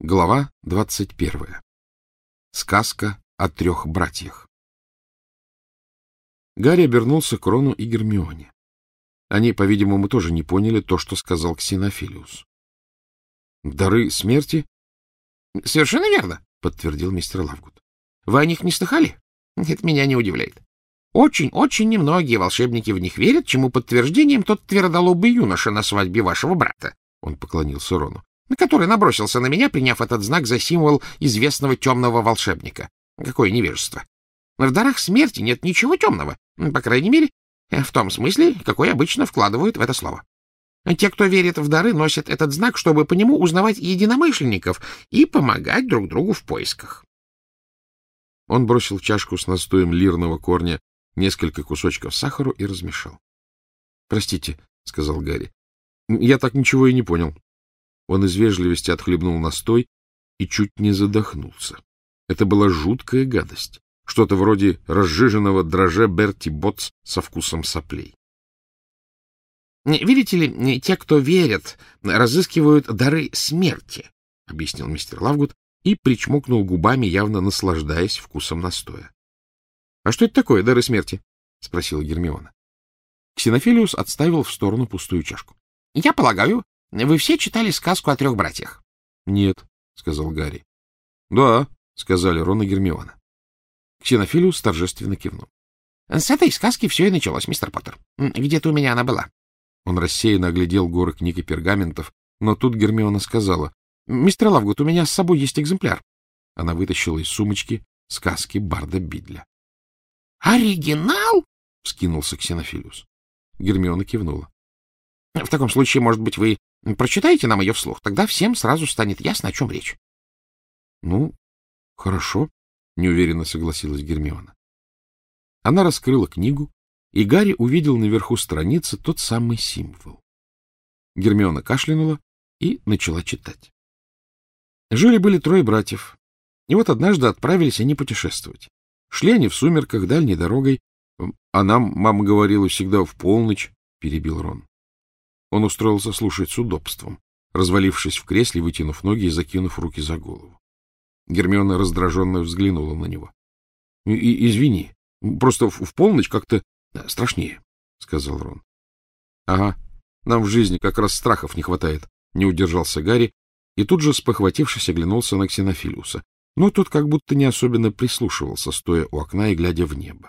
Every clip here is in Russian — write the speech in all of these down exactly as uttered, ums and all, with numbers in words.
Глава двадцать первая. Сказка о трех братьях. Гарри обернулся к Рону и Гермионе. Они, по-видимому, тоже не поняли то, что сказал Ксенофилиус. — Дары смерти? — Совершенно верно, — подтвердил мистер Лавгуд. — Вы о них не слыхали? Это меня не удивляет. Очень-очень немногие волшебники в них верят, чему подтверждением тот твердолобый юноша на свадьбе вашего брата. Он поклонился Рону. Который набросился на меня, приняв этот знак за символ известного темного волшебника. Какое невежество! В дарах смерти нет ничего темного, по крайней мере, в том смысле, какой обычно вкладывают в это слово. Те, кто верит в дары, носят этот знак, чтобы по нему узнавать единомышленников и помогать друг другу в поисках. Он бросил в чашку с настоем лирного корня несколько кусочков сахара и размешал. — Простите, — сказал Гарри, — я так ничего и не понял. Он из вежливости отхлебнул настой и чуть не задохнулся. Это была жуткая гадость, что-то вроде разжиженного дрожжа Берти Ботс со вкусом соплей. — Видите ли, те, кто верят, разыскивают дары смерти, — объяснил мистер Лавгуд и причмокнул губами, явно наслаждаясь вкусом настоя. — А что это такое, дары смерти? — спросила Гермиона. Ксенофилиус отставил в сторону пустую чашку. — Я полагаю, вы все читали сказку о трех братьях? — Нет, — сказал Гарри. — Да, — сказали Рон и Гермиона. Ксенофилиус торжественно кивнул. — С этой сказки все и началось, мистер Поттер. Где-то у меня она была. Он рассеянно оглядел горы книг и пергаментов, но тут Гермиона сказала: — Мистер Лавгуд, у меня с собой есть экземпляр. Она вытащила из сумочки сказки Барда Бидля. — Оригинал? — вскинулся Ксенофилиус. Гермиона кивнула. — В таком случае, может быть, вы прочитаете нам ее вслух? Тогда всем сразу станет ясно, о чем речь. — Ну, хорошо, — неуверенно согласилась Гермиона. Она раскрыла книгу, и Гарри увидел наверху страницы тот самый символ. Гермиона кашлянула и начала читать. Жили-были трое братьев, и вот однажды отправились они путешествовать. Шли они в сумерках дальней дорогой, а нам, мама говорила, всегда в полночь, — перебил Рон. Он устроился слушать с удобством, развалившись в кресле, вытянув ноги и закинув руки за голову. Гермиона раздраженно взглянула на него. — Извини, просто в, в полночь как-то страшнее, — сказал Рон. — Ага, нам в жизни как раз страхов не хватает, — не удержался Гарри, и тут же, спохватившись, оглянулся на Ксенофилиуса. Но тот как будто не особенно прислушивался, стоя у окна и глядя в небо.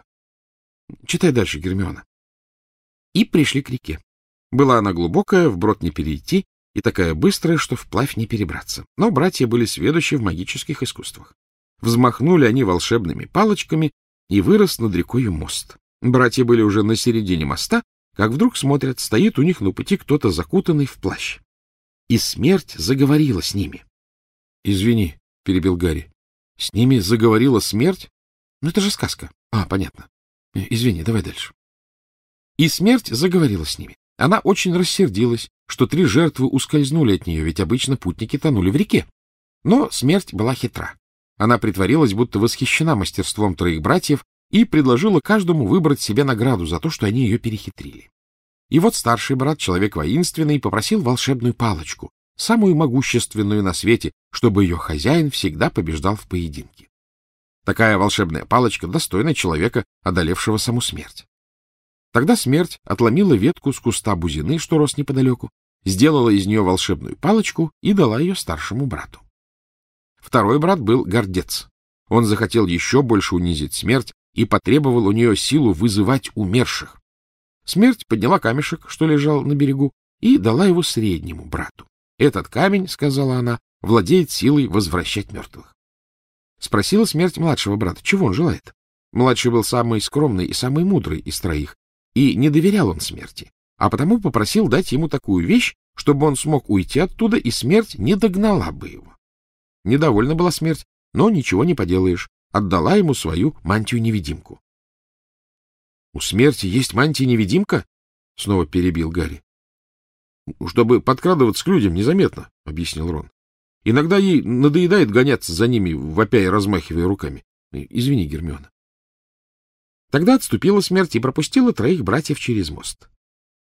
— Читай дальше, Гермиона. И пришли к реке. Была она глубокая, вброд не перейти, и такая быстрая, что вплавь не перебраться. Но братья были сведущи в магических искусствах. Взмахнули они волшебными палочками, и вырос над рекою мост. Братья были уже на середине моста, как вдруг смотрят, стоит у них на пути кто-то закутанный в плащ. И смерть заговорила с ними. — Извини, — перебил Гарри, — с ними заговорила смерть? Ну, это же сказка. А, понятно. Извини, давай дальше. И смерть заговорила с ними. Она очень рассердилась, что три жертвы ускользнули от нее, ведь обычно путники тонули в реке. Но смерть была хитра. Она притворилась, будто восхищена мастерством троих братьев, и предложила каждому выбрать себе награду за то, что они ее перехитрили. И вот старший брат, человек воинственный, попросил волшебную палочку, самую могущественную на свете, чтобы ее хозяин всегда побеждал в поединке. Такая волшебная палочка достойна человека, одолевшего саму смерть. Тогда смерть отломила ветку с куста бузины, что рос неподалеку, сделала из нее волшебную палочку и дала ее старшему брату. Второй брат был гордец. Он захотел еще больше унизить смерть и потребовал у нее силу вызывать умерших. Смерть подняла камешек, что лежал на берегу, и дала его среднему брату. Этот камень, — сказала она, — владеет силой возвращать мертвых. Спросила смерть младшего брата, чего он желает. Младший был самый скромный и самый мудрый из троих, и не доверял он смерти, а потому попросил дать ему такую вещь, чтобы он смог уйти оттуда, и смерть не догнала бы его. Недовольна была смерть, но ничего не поделаешь, отдала ему свою мантию-невидимку. — У смерти есть мантия-невидимка? — снова перебил Гарри. — Чтобы подкрадываться к людям незаметно, — объяснил Рон. — Иногда ей надоедает гоняться за ними, вопя и размахивая руками. Извини, Гермиона. Тогда отступила смерть и пропустила троих братьев через мост.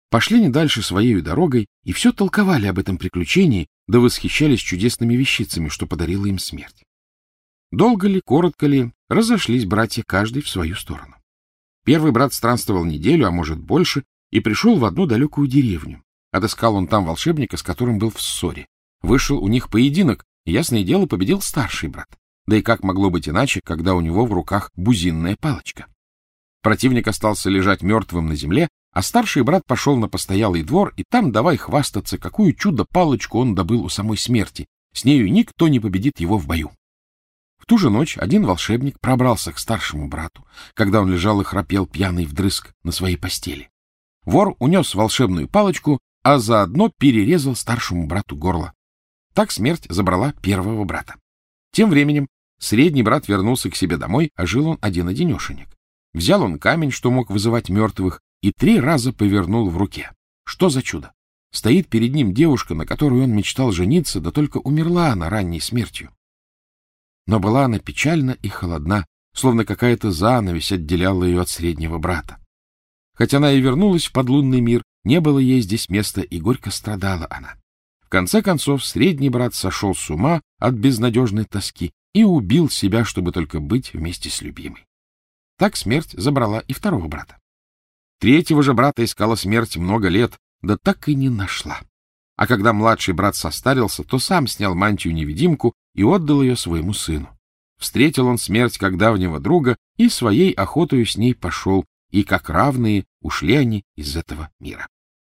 пошли не дальше своей дорогой и все толковали об этом приключении, да восхищались чудесными вещицами, что подарила им смерть. Долго ли, коротко ли, разошлись братья каждый в свою сторону. Первый брат странствовал неделю, а может больше, и пришел в одну далекую деревню. Отыскал он там волшебника, с которым был в ссоре. Вышел у них поединок, и, ясное дело, победил старший брат. Да и как могло быть иначе, когда у него в руках бузинная палочка? Противник остался лежать мертвым на земле, а старший брат пошел на постоялый двор, и там давай хвастаться, какую чудо-палочку он добыл у самой смерти. С нею никто не победит его в бою. В ту же ночь один волшебник пробрался к старшему брату, когда он лежал и храпел пьяный вдрызг на своей постели. Вор унес волшебную палочку, а заодно перерезал старшему брату горло. Так смерть забрала первого брата. Тем временем средний брат вернулся к себе домой, а жил он один-одинешенек. Взял он камень, что мог вызывать мертвых, и три раза повернул в руке. Что за чудо? Стоит перед ним девушка, на которую он мечтал жениться, да только умерла она ранней смертью. Но была она печальна и холодна, словно какая-то занавесь отделяла ее от среднего брата. Хоть она и вернулась в подлунный мир, не было ей здесь места, и горько страдала она. В конце концов, средний брат сошел с ума от безнадежной тоски и убил себя, чтобы только быть вместе с любимой. Так смерть забрала и второго брата. Третьего же брата искала смерть много лет, да так и не нашла. А когда младший брат состарился, то сам снял мантию-невидимку и отдал ее своему сыну. Встретил он смерть как давнего друга и своей охотою с ней пошел, и как равные ушли они из этого мира.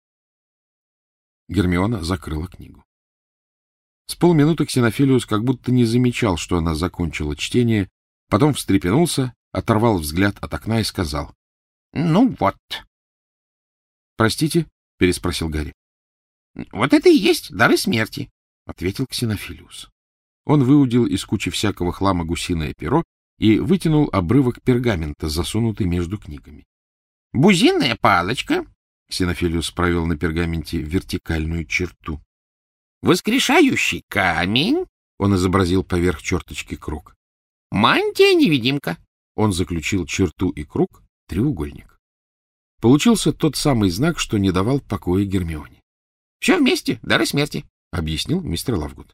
Гермиона закрыла книгу. С полминуты Ксенофилиус как будто не замечал, что она закончила чтение, потом встрепенулся, оторвал взгляд от окна и сказал: — Ну вот. — Простите? — переспросил Гарри. — Вот это и есть дары смерти, — ответил Ксенофилиус. Он выудил из кучи всякого хлама гусиное перо и вытянул обрывок пергамента, засунутый между книгами. — Бузинная палочка, — Ксенофилиус провел на пергаменте вертикальную черту. — Воскрешающий камень, — он изобразил поверх черточки круг. — Мантия-невидимка. Он заключил черту и круг, треугольник. Получился тот самый знак, что не давал покоя Гермионе. — Все вместе, дары смерти, — объяснил мистер Лавгуд.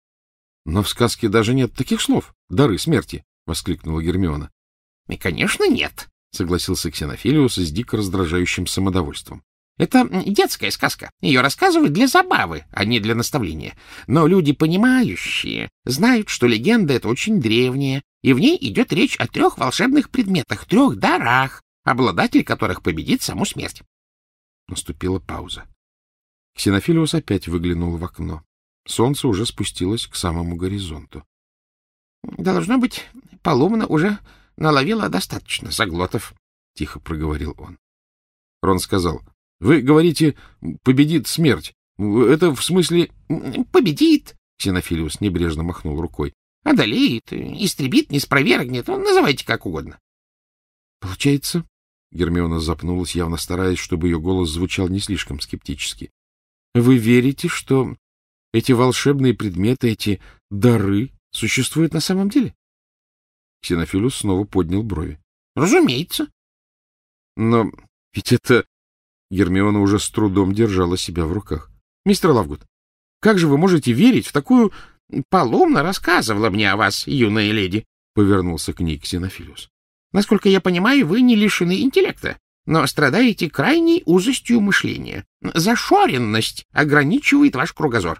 — Но в сказке даже нет таких слов, дары смерти, — воскликнула Гермиона. — И, конечно, нет, — согласился Ксенофилиус с дико раздражающим самодовольством. — Это детская сказка. Ее рассказывают для забавы, а не для наставления. Но люди, понимающие, знают, что легенда эта очень древняя, и в ней идет речь о трех волшебных предметах, трех дарах, обладатель которых победит саму смерть. Наступила пауза. Ксенофилиус опять выглянул в окно. Солнце уже спустилось к самому горизонту. — Должно быть, Полумна уже наловила достаточно заглотов, — тихо проговорил он. Рон сказал: — Вы говорите, победит смерть. Это в смысле... — Победит, — Ксенофилиус небрежно махнул рукой. — Одолеет, истребит, не спровергнет, называйте как угодно. — Получается... Гермиона запнулась, явно стараясь, чтобы ее голос звучал не слишком скептически. — Вы верите, что эти волшебные предметы, эти дары существуют на самом деле? Ксенофилиус снова поднял брови. — Разумеется. — Но ведь это... Гермиона уже с трудом держала себя в руках. — Мистер Лавгуд, как же вы можете верить в такую... — Полумна рассказывала мне о вас, юная леди, — повернулся к ней Ксенофилиус. — Насколько я понимаю, вы не лишены интеллекта, но страдаете крайней узостью мышления. Зашоренность ограничивает ваш кругозор.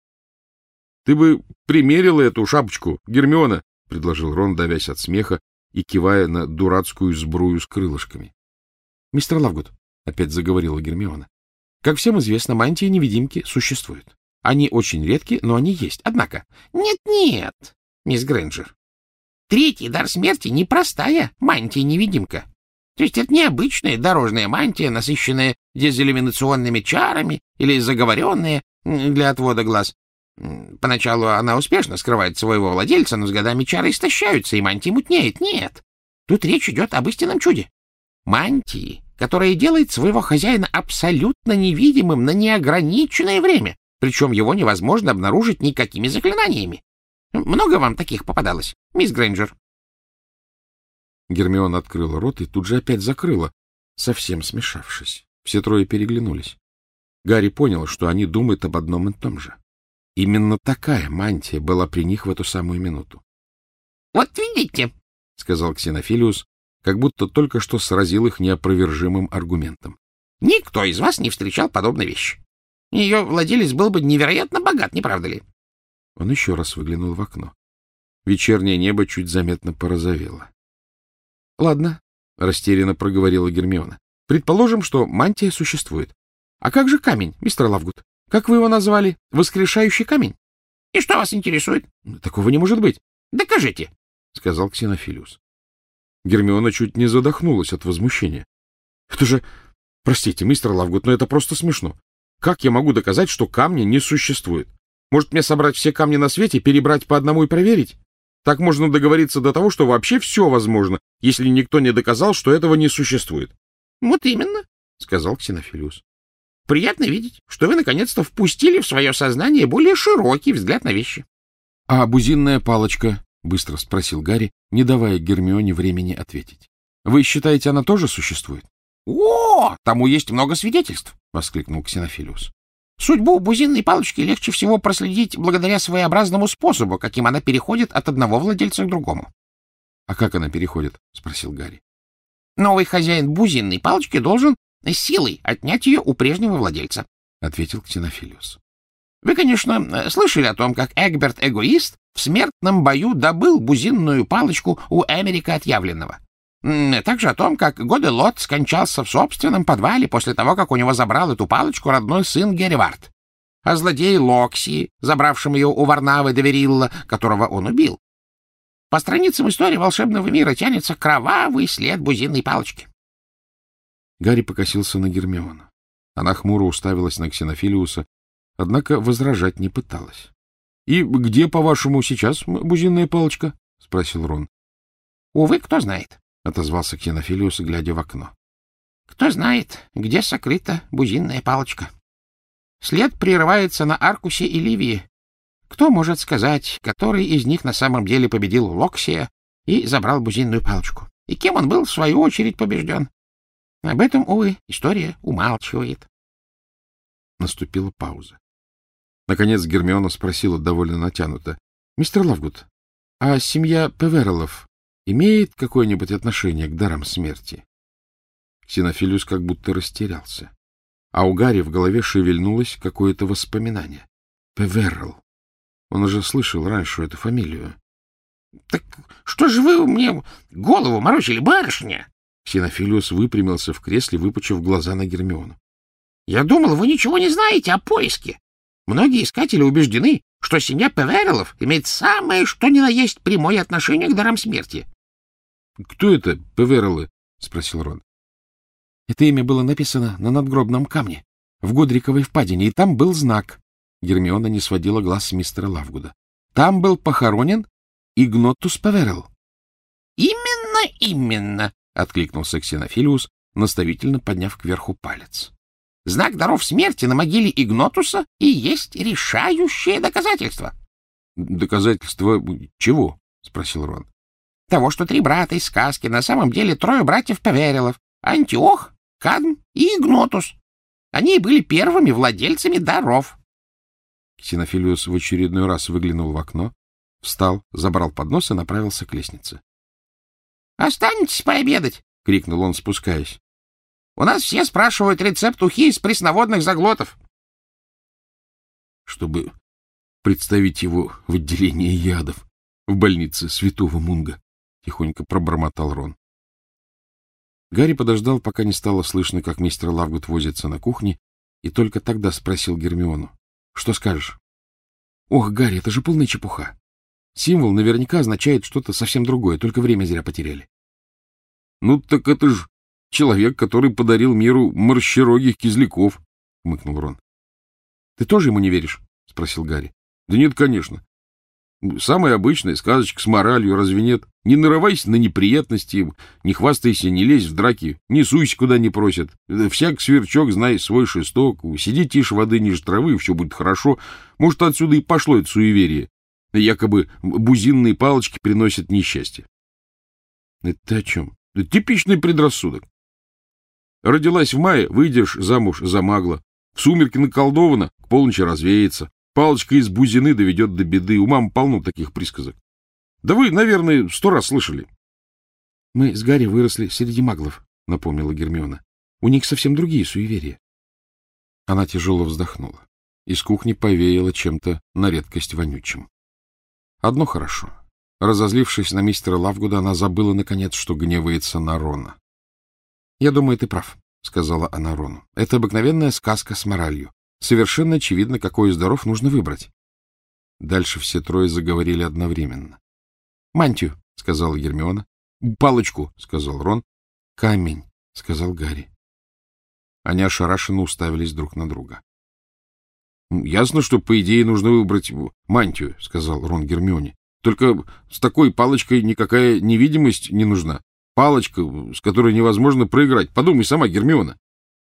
— Ты бы примерила эту шапочку, Гермиона, — предложил Рон, давясь от смеха и кивая на дурацкую сбрую с крылышками. — Мистер Лавгуд, — опять заговорила Гермиона, — как всем известно, мантии-невидимки существуют. Они очень редки, но они есть. Однако... Нет, — Нет-нет, мисс Грейнджер. Третий дар смерти — непростая мантия-невидимка. То есть это необычная дорожная мантия, насыщенная дезиллюминационными чарами или заговоренная для отвода глаз. Поначалу она успешно скрывает своего владельца, но с годами чары истощаются, и мантия мутнеет. Нет, тут речь идет об истинном чуде. Мантии, которая делает своего хозяина абсолютно невидимым на неограниченное время, причем его невозможно обнаружить никакими заклинаниями. Много вам таких попадалось, мисс Грейнджер? Гермиона открыла рот и тут же опять закрыла, совсем смешавшись. Все трое переглянулись. Гарри понял, что они думают об одном и том же. Именно такая мантия была при них в эту самую минуту. — Вот видите, — сказал Ксенофилиус, как будто только что сразил их неопровержимым аргументом. — никто из вас не встречал подобной вещи. Ее владелец был бы невероятно богат, не правда ли? Он еще раз выглянул в окно. Вечернее небо чуть заметно порозовело. — Ладно, — растерянно проговорила Гермиона. — Предположим, что мантия существует. А как же камень, мистер Лавгуд? Как вы его назвали? Воскрешающий камень? — И что вас интересует? — Такого не может быть. — Докажите, — сказал Ксенофилиус. Гермиона чуть не задохнулась от возмущения. — Это же... Простите, мистер Лавгуд, но это просто смешно. Как я могу доказать, что камня не существует? Может, мне собрать все камни на свете, перебрать по одному и проверить? Так можно договориться до того, что вообще все возможно, если никто не доказал, что этого не существует. — Вот именно, — сказал Ксенофилиус. — Приятно видеть, что вы наконец-то впустили в свое сознание более широкий взгляд на вещи. — А бузинная палочка? — быстро спросил Гарри, не давая Гермионе времени ответить. — Вы считаете, она тоже существует? — О, тому есть много свидетельств! — воскликнул Ксенофилиус. — Судьбу бузинной палочки легче всего проследить благодаря своеобразному способу, каким она переходит от одного владельца к другому. — А как она переходит? — спросил Гарри. — Новый хозяин бузинной палочки должен силой отнять ее у прежнего владельца, — ответил Ксенофилиус. — Вы, конечно, слышали о том, как Эгберт Эгоист в смертном бою добыл бузинную палочку у Эмерика Отъявленного. Также о том, как Годелот скончался в собственном подвале после того, как у него забрал эту палочку родной сын Геревард. О злодее Локси, забравшем ее у Варнавы Деверилла, которого он убил. По страницам истории волшебного мира тянется кровавый след бузинной палочки. Гарри покосился на Гермиону. Она хмуро уставилась на Ксенофилиуса, однако возражать не пыталась. — И где, по-вашему, сейчас бузинная палочка? — спросил Рон. — Увы, кто знает, — отозвался Ксенофилиус, глядя в окно. — Кто знает, где сокрыта бузинная палочка. След прерывается на Аркусе и Ливии. Кто может сказать, который из них на самом деле победил Локсия и забрал бузинную палочку? И кем он был, в свою очередь, побежден? Об этом, увы, история умалчивает. Наступила пауза. Наконец Гермиона спросила довольно натянуто. — Мистер Лавгуд, а семья Певереллов имеет какое-нибудь отношение к дарам смерти? Ксенофилиус как будто растерялся. А у Гарри в голове шевельнулось какое-то воспоминание. Певерелл. Он уже слышал раньше эту фамилию. — Так что же вы мне голову морочили, барышня? Ксенофилиус выпрямился в кресле, выпучив глаза на Гермиону. — Я думал, вы ничего не знаете о поиске. Многие искатели убеждены, что семья Певереллов имеет самое что ни на есть прямое отношение к дарам смерти. — Кто это, Певереллы? — спросил Рон. — Это имя было написано на надгробном камне, в Годриковой впадине, и там был знак. Гермиона не сводила глаз с мистера Лавгуда. Там был похоронен Игнотус Певерелл. — Именно, именно, — откликнулся Ксенофилиус, наставительно подняв кверху палец. — Знак даров смерти на могиле Игнотуса и есть решающее доказательство. — Доказательство чего? — спросил Рон. — Того, что три брата из сказки на самом деле трое братьев Певереллов — Антиох, Кадм и Игнотус. Они были первыми владельцами даров. Ксенофилиус в очередной раз выглянул в окно, встал, забрал поднос и направился к лестнице. — Останетесь пообедать! — крикнул он, спускаясь. — У нас все спрашивают рецепт ухи из пресноводных заглотов. Чтобы представить его в отделении ядов в больнице Святого Мунга, — тихонько пробормотал Рон. Гарри подождал, пока не стало слышно, как мистер Лавгуд возится на кухне, и только тогда спросил Гермиону. — Что скажешь? — Ох, Гарри, это же полная чепуха. Символ наверняка означает что-то совсем другое, только время зря потеряли. — Ну так это ж человек, который подарил миру морщерогих кизляков, — хмыкнул Рон. — Ты тоже ему не веришь? — спросил Гарри. — Да нет, конечно. Самая обычная сказочка с моралью, разве нет? Не нарывайся на неприятности, не хвастайся, не лезь в драки, не суйся, куда не просят. Всяк сверчок, знай свой шесток, сиди тише воды ниже травы, и все будет хорошо. Может, отсюда и пошло это суеверие. Якобы бузинные палочки приносят несчастье. Это о чем? Это типичный предрассудок. Родилась в мае, выйдешь замуж за магла. В сумерки наколдовано, к полночи развеется. Палочка из бузины доведет до беды. У мамы полно таких присказок. Да вы, наверное, сто раз слышали. — Мы с Гарри выросли среди маглов, — напомнила Гермиона. — У них совсем другие суеверия. Она тяжело вздохнула. Из кухни повеяло чем-то на редкость вонючим. Одно хорошо. Разозлившись на мистера Лавгуда, она забыла, наконец, что гневается на Рона. — Я думаю, ты прав, — сказала она Рону. — Это обыкновенная сказка с моралью. Совершенно очевидно, какой из даров нужно выбрать. Дальше все трое заговорили одновременно. — Мантию, — сказала Гермиона. — Палочку, — сказал Рон. — Камень, — сказал Гарри. Они ошарашенно уставились друг на друга. — Ясно, что, по идее, нужно выбрать мантию, — сказал Рон Гермионе. — Только с такой палочкой никакая невидимость не нужна. Палочка, с которой невозможно проиграть. Подумай сама, Гермиона.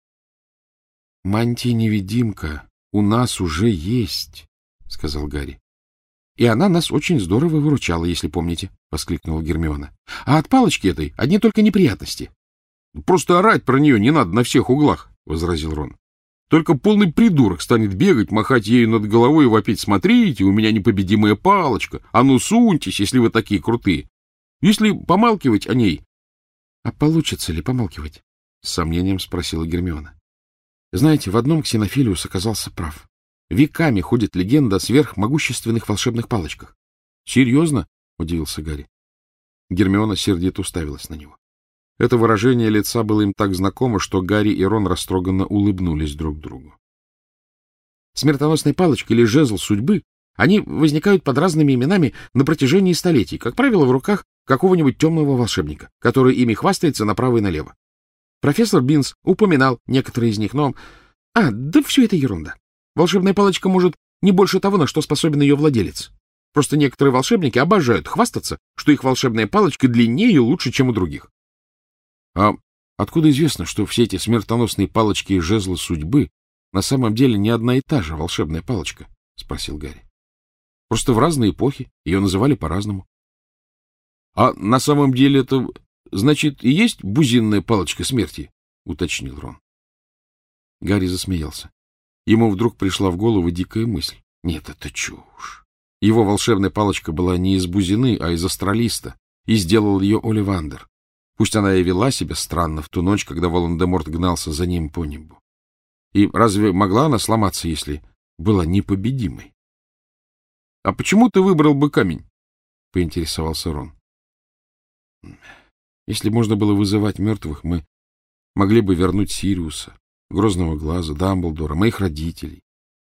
— Мантия-невидимка у нас уже есть, — сказал Гарри. — И она нас очень здорово выручала, если помните, — воскликнула Гермиона. — А от палочки этой одни только неприятности. — Просто орать про нее не надо на всех углах, — возразил Рон. — Только полный придурок станет бегать, махать ею над головой и вопить: смотрите, у меня непобедимая палочка, а ну суньтесь, если вы такие крутые. Если помалкивать о ней... — А получится ли помалкивать? — с сомнением спросила Гермиона. — Знаете, в одном Ксенофилиус оказался прав. Веками ходит легенда о сверхмогущественных волшебных палочках. — Серьезно? — удивился Гарри. Гермиона сердито уставилась на него. Это выражение лица было им так знакомо, что Гарри и Рон растроганно улыбнулись друг другу. Смертоносная палочка или жезл судьбы, они возникают под разными именами на протяжении столетий, как правило, в руках какого-нибудь темного волшебника, который ими хвастается направо и налево. Профессор Бинс упоминал некоторые из них, но... А, да все это ерунда. Волшебная палочка может не больше того, на что способен ее владелец. Просто некоторые волшебники обожают хвастаться, что их волшебная палочка длиннее и лучше, чем у других. — А откуда известно, что все эти смертоносные палочки и жезлы судьбы на самом деле не одна и та же волшебная палочка? — спросил Гарри. — Просто в разные эпохи ее называли по-разному. — А на самом деле это, значит, и есть бузинная палочка смерти? — уточнил Рон. Гарри засмеялся. Ему вдруг пришла в голову дикая мысль. Нет, это чушь. Его волшебная палочка была не из бузины, а из астралиста, и сделал ее Оливандер. Пусть она и вела себя странно в ту ночь, когда Волан-де-Морт гнался за ним по небу. И разве могла она сломаться, если была непобедимой? — А почему ты выбрал бы камень? — поинтересовался Рон. — Если можно было вызывать мертвых, мы могли бы вернуть Сириуса, Грозного Глаза, Дамблдора, моих родителей.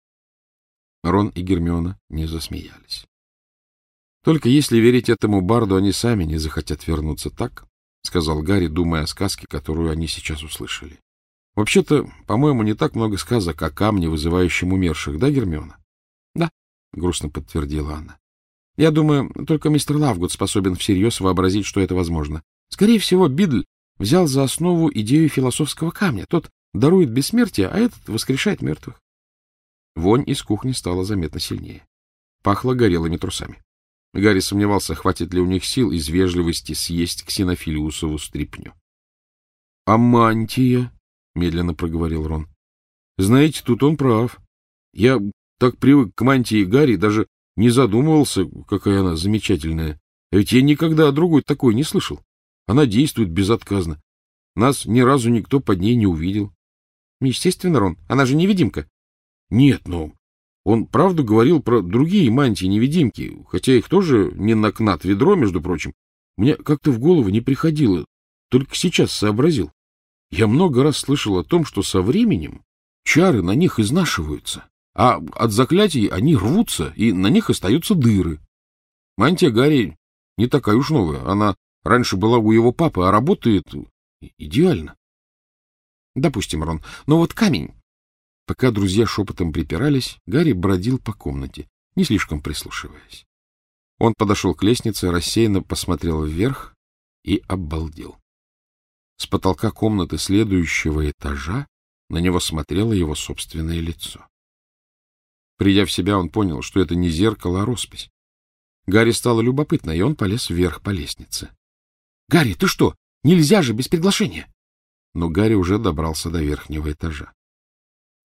Рон и Гермиона не засмеялись. Только если верить этому барду, они сами не захотят вернуться, так? — сказал Гарри, думая о сказке, которую они сейчас услышали. — Вообще-то, по-моему, не так много сказок о камне, вызывающем умерших, да, Гермиона? — Да, — грустно подтвердила она. — Я думаю, только мистер Лавгуд способен всерьез вообразить, что это возможно. Скорее всего, Бидль взял за основу идею философского камня. Тот дарует бессмертие, а этот воскрешает мертвых. Вонь из кухни стала заметно сильнее. Пахло горелыми трусами. Гарри сомневался, хватит ли у них сил из вежливости съесть Ксенофилиусову стряпню. — А мантия? — медленно проговорил Рон. — Знаете, тут он прав. Я так привык к мантии Гарри, даже не задумывался, какая она замечательная. А ведь я никогда о другой такой не слышал. Она действует безотказно. Нас ни разу никто под ней не увидел. — Естественно, Рон, она же невидимка. — Нет, ну... Он правду говорил про другие мантии-невидимки, хотя их тоже не на кнат ведро, между прочим. Мне как-то в голову не приходило, только сейчас сообразил. Я много раз слышал о том, что со временем чары на них изнашиваются, а от заклятий они рвутся, и на них остаются дыры. Мантия Гарри не такая уж новая, она раньше была у его папы, а работает идеально. Допустим, Рон, но вот камень... Пока друзья шепотом припирались, Гарри бродил по комнате, не слишком прислушиваясь. Он подошел к лестнице, рассеянно посмотрел вверх и обалдел. С потолка комнаты следующего этажа на него смотрело его собственное лицо. Придя в себя, он понял, что это не зеркало, а роспись. Гарри стало любопытно, и он полез вверх по лестнице. — Гарри, ты что? Нельзя же без приглашения! Но Гарри уже добрался до верхнего этажа.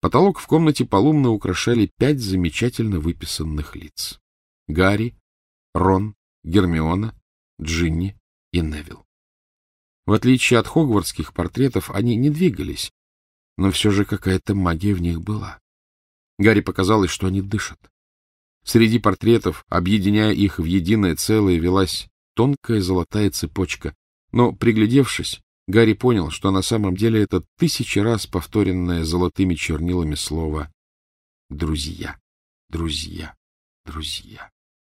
Потолок в комнате полумно украшали пять замечательно выписанных лиц. Гарри, Рон, Гермиона, Джинни и Невилл. В отличие от хогвартских портретов, они не двигались, но все же какая-то магия в них была. Гарри показалось, что они дышат. Среди портретов, объединяя их в единое целое, велась тонкая золотая цепочка, но, приглядевшись, Гарри понял, что на самом деле это тысячи раз повторенное золотыми чернилами слово «друзья, друзья, друзья».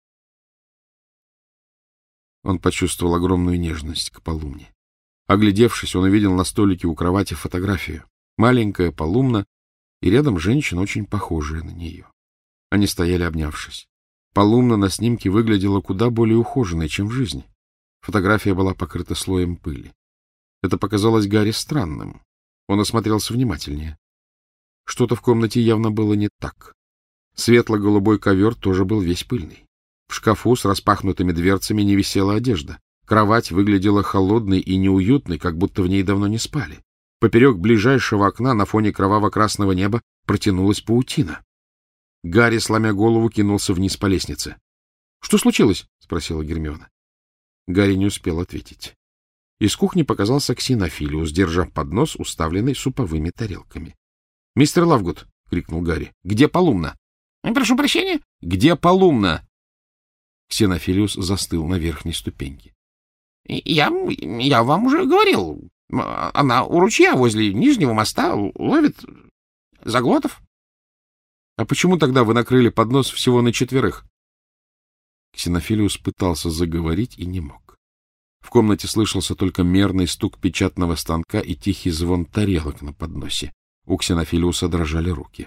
Он почувствовал огромную нежность к Полумне. Оглядевшись, он увидел на столике у кровати фотографию. Маленькая Полумна и рядом женщина, очень похожая на нее. Они стояли, обнявшись. Полумна на снимке выглядела куда более ухоженной, чем в жизни. Фотография была покрыта слоем пыли. Это показалось Гарри странным. Он осмотрелся внимательнее. Что-то в комнате явно было не так. Светло-голубой ковер тоже был весь пыльный. В шкафу с распахнутыми дверцами не висела одежда. Кровать выглядела холодной и неуютной, как будто в ней давно не спали. Поперек ближайшего окна на фоне кроваво-красного неба протянулась паутина. Гарри, сломя голову, кинулся вниз по лестнице. — Что случилось? — спросила Гермиона. Гарри не успел ответить. Из кухни показался Ксенофилиус, держа поднос, уставленный суповыми тарелками. — Мистер Лавгуд! — крикнул Гарри. — Где Полумна? — Прошу прощения? — Где Полумна? Ксенофилиус застыл на верхней ступеньке. — Я, я вам уже говорил. Она у ручья возле Нижнего моста ловит заглотов. — А почему тогда вы накрыли поднос всего на четверых? Ксенофилиус пытался заговорить и не мог. В комнате слышался только мерный стук печатного станка и тихий звон тарелок на подносе. У Ксенофилиуса дрожали руки.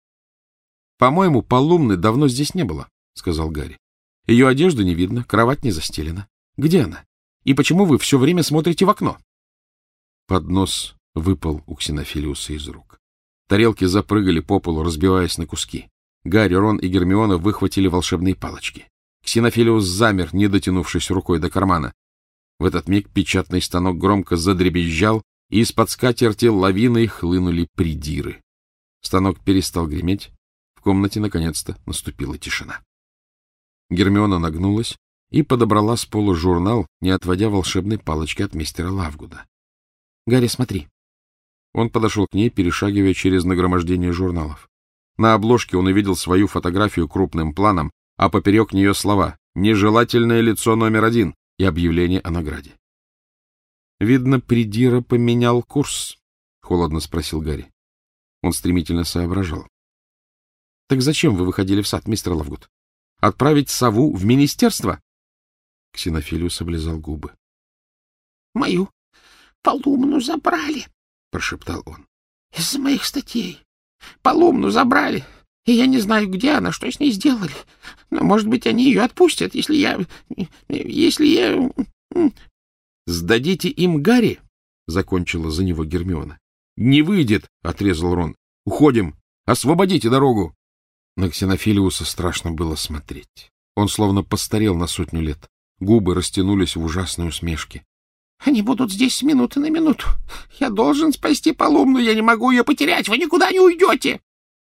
— По-моему, Полумны давно здесь не было, — сказал Гарри. — Ее одежды не видно, кровать не застелена. Где она? И почему вы все время смотрите в окно? Поднос выпал у Ксенофилиуса из рук. Тарелки запрыгали по полу, разбиваясь на куски. Гарри, Рон и Гермиона выхватили волшебные палочки. Ксенофилиус замер, не дотянувшись рукой до кармана. В этот миг печатный станок громко задребезжал, и из-под скатерти лавиной хлынули придиры. Станок перестал греметь. В комнате наконец-то наступила тишина. Гермиона нагнулась и подобрала с пола журнал, не отводя волшебной палочки от мистера Лавгуда. — Гарри, смотри. Он подошел к ней, перешагивая через нагромождение журналов. На обложке он увидел свою фотографию крупным планом, а поперек нее слова «Нежелательное лицо номер один» и объявление о награде. — Видно, придира поменял курс, — холодно спросил Гарри. Он стремительно соображал. — Так зачем вы выходили в сад, мистер Лавгуд? Отправить сову в министерство? Ксенофилиус облизал губы. — Мою Полумну забрали, — прошептал он. — Из-за моих статей. Полумну забрали, и я не знаю, где она, что с ней сделали. Но, может быть, они ее отпустят, если я... Если я... — Сдадите им Гарри, — закончила за него Гермиона. — Не выйдет, — отрезал Рон. — Уходим. Освободите дорогу. На Ксенофилиуса страшно было смотреть. Он словно постарел на сотню лет. Губы растянулись в ужасной усмешке. — Они будут здесь с минуты на минуту. Я должен спасти Полумну, я не могу ее потерять. Вы никуда не уйдете.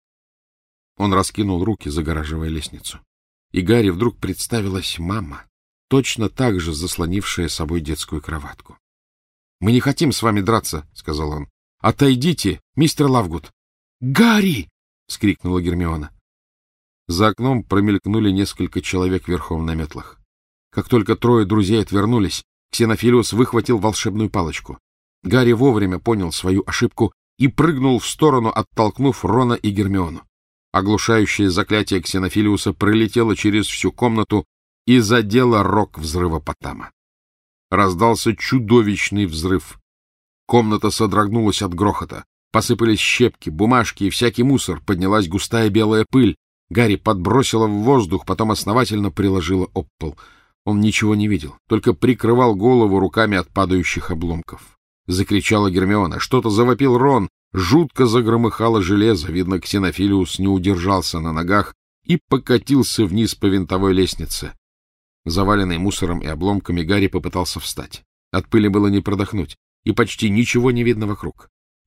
Он раскинул руки, загораживая лестницу. И Гарри вдруг представилась мама, точно так же заслонившая собой детскую кроватку. — Мы не хотим с вами драться, — сказал он. — Отойдите, мистер Лавгуд. — Гарри! — вскрикнула Гермиона. За окном промелькнули несколько человек верхом на метлах. Как только трое друзей отвернулись, Ксенофилиус выхватил волшебную палочку. Гарри вовремя понял свою ошибку и прыгнул в сторону, оттолкнув Рона и Гермиону. Оглушающее заклятие Ксенофилиуса пролетело через всю комнату и задело рог взрывопотама. Раздался чудовищный взрыв. Комната содрогнулась от грохота. Посыпались щепки, бумажки и всякий мусор, поднялась густая белая пыль. Гарри подбросило в воздух, потом основательно приложило об пол. Он ничего не видел, только прикрывал голову руками от падающих обломков. Закричала Гермиона, что-то завопил Рон, жутко загромыхало железо, видно, Ксенофилиус не удержался на ногах и покатился вниз по винтовой лестнице. Заваленный мусором и обломками, Гарри попытался встать. От пыли было не продохнуть, и почти ничего не видно вокруг.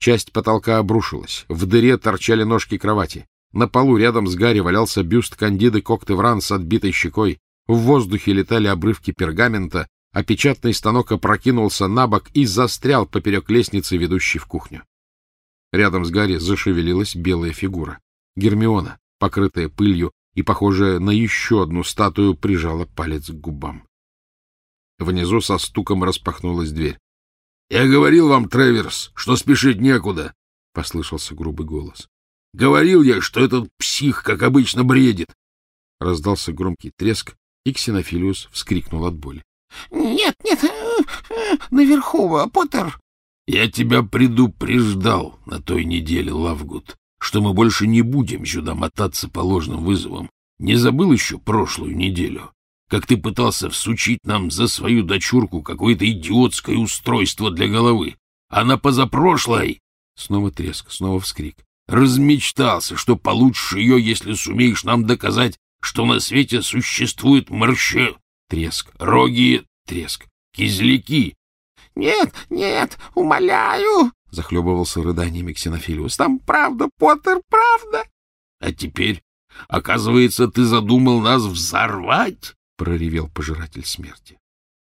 Часть потолка обрушилась. В дыре торчали ножки кровати. На полу рядом с Гарри валялся бюст Кандиды Коктевран с отбитой щекой. В воздухе летали обрывки пергамента, а печатный станок опрокинулся на бок и застрял поперек лестницы, ведущей в кухню. Рядом с Гарри зашевелилась белая фигура. Гермиона, покрытая пылью и похожая на еще одну статую, прижала палец к губам. Внизу со стуком распахнулась дверь. — Я говорил вам, Треверс, что спешить некуда, — послышался грубый голос. — Говорил я, что этот псих, как обычно, бредит. Раздался громкий треск, и Ксенофилиус вскрикнул от боли. — Нет, нет, наверху, Поттер. — Я тебя предупреждал на той неделе, Лавгуд, что мы больше не будем сюда мотаться по ложным вызовам. Не забыл еще прошлую неделю, как ты пытался всучить нам за свою дочурку какое-то идиотское устройство для головы, а на позапрошлой... Снова треск, снова вскрик. Размечтался, что получишь ее, если сумеешь нам доказать, что на свете существует морще... Треск. Роги... Треск. Кизляки. — Нет, нет, умоляю, — захлебывался рыданиями Ксенофилиус. — Там правда, Поттер, правда. — А теперь, оказывается, ты задумал нас взорвать? — проревел пожиратель смерти.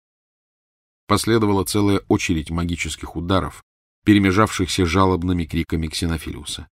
Последовала целая очередь магических ударов, перемежавшихся жалобными криками Ксенофилиуса.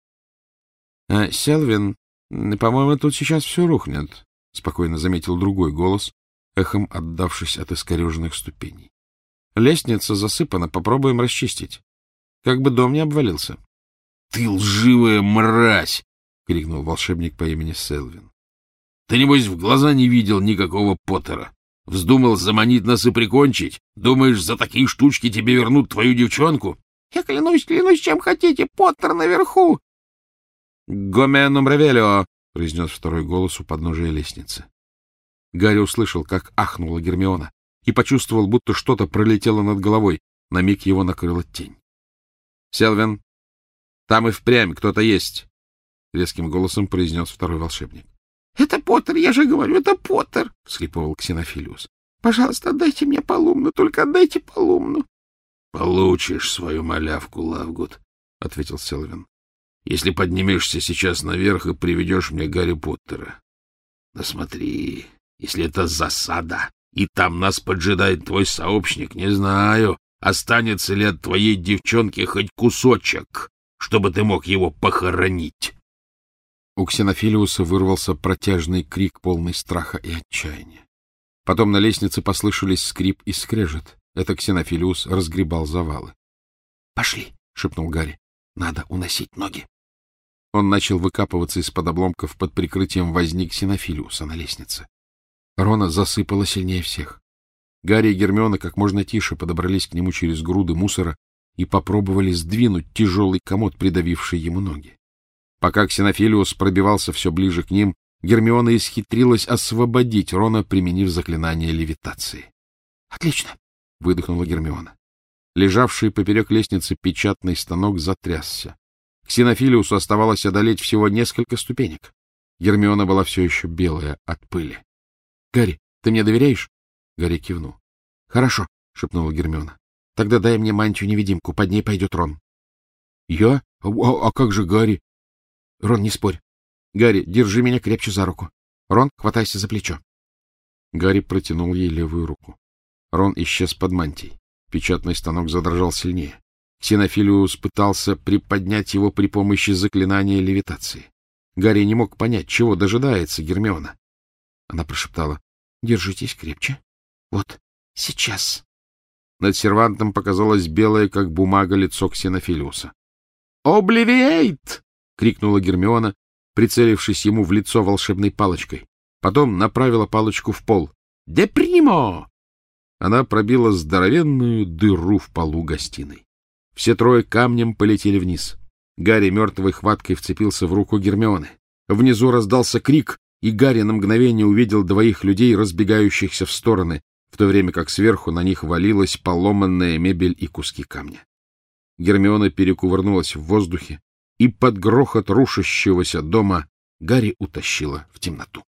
— Селвин, по-моему, тут сейчас все рухнет, — спокойно заметил другой голос, эхом отдавшись от искореженных ступеней. — Лестница засыпана, попробуем расчистить. Как бы дом не обвалился. — Ты лживая мразь! — крикнул волшебник по имени Селвин. — Ты, небось, в глаза не видел никакого Поттера. Вздумал заманить нас и прикончить? Думаешь, за такие штучки тебе вернут твою девчонку? — Я клянусь, клянусь, чем хотите, Поттер наверху. — Гоменум ревелио! — произнес второй голос у подножия лестницы. Гарри услышал, как ахнула Гермиона, и почувствовал, будто что-то пролетело над головой. На миг его накрыла тень. — Селвин, там и впрямь кто-то есть! — резким голосом произнес второй волшебник. — Это Поттер, я же говорю, это Поттер! — всхлипывал Ксенофилиус. — Пожалуйста, отдайте мне Полумну, только отдайте Полумну. — Получишь свою малявку, Лавгуд, — ответил Селвин, — если поднимешься сейчас наверх и приведешь мне Гарри Поттера. Да смотри, если это засада, и там нас поджидает твой сообщник, не знаю, останется ли от твоей девчонки хоть кусочек, чтобы ты мог его похоронить. У Ксенофилиуса вырвался протяжный крик, полный страха и отчаяния. Потом на лестнице послышались скрип и скрежет. Это Ксенофилиус разгребал завалы. — Пошли, — шепнул Гарри. — Надо уносить ноги. Он начал выкапываться из-под обломков под прикрытием возни Ксенофилиуса на лестнице. Рона засыпала сильнее всех. Гарри и Гермиона как можно тише подобрались к нему через груды мусора и попробовали сдвинуть тяжелый комод, придавивший ему ноги. Пока Ксенофилиус пробивался все ближе к ним, Гермиона исхитрилась освободить Рона, применив заклинание левитации. — Отлично! — выдохнула Гермиона. Лежавший поперек лестницы печатный станок затрясся. Ксенофилиусу оставалось одолеть всего несколько ступенек. Гермиона была все еще белая от пыли. — Гарри, ты мне доверяешь? Гарри кивнул. — Хорошо, — шепнула Гермиона. — Тогда дай мне мантию-невидимку, под ней пойдет Рон. — Я? А, а как же Гарри? — Рон, не спорь. Гарри, держи меня крепче за руку. Рон, хватайся за плечо. Гарри протянул ей левую руку. Рон исчез под мантией. Печатный станок задрожал сильнее. Ксенофилиус пытался приподнять его при помощи заклинания левитации. Гарри не мог понять, чего дожидается Гермиона. Она прошептала: — Держитесь крепче. Вот, сейчас. Над сервантом показалось белое, как бумага, лицо Ксенофилиуса. «Обливиейт!» — крикнула Гермиона, прицелившись ему в лицо волшебной палочкой. Потом направила палочку в пол. «Де примо!» Она пробила здоровенную дыру в полу гостиной. Все трое камнем полетели вниз. Гарри мертвой хваткой вцепился в руку Гермионы. Внизу раздался крик, и Гарри на мгновение увидел двоих людей, разбегающихся в стороны, в то время как сверху на них валилась поломанная мебель и куски камня. Гермиона перекувырнулась в воздухе, и под грохот рушащегося дома Гарри утащила в темноту.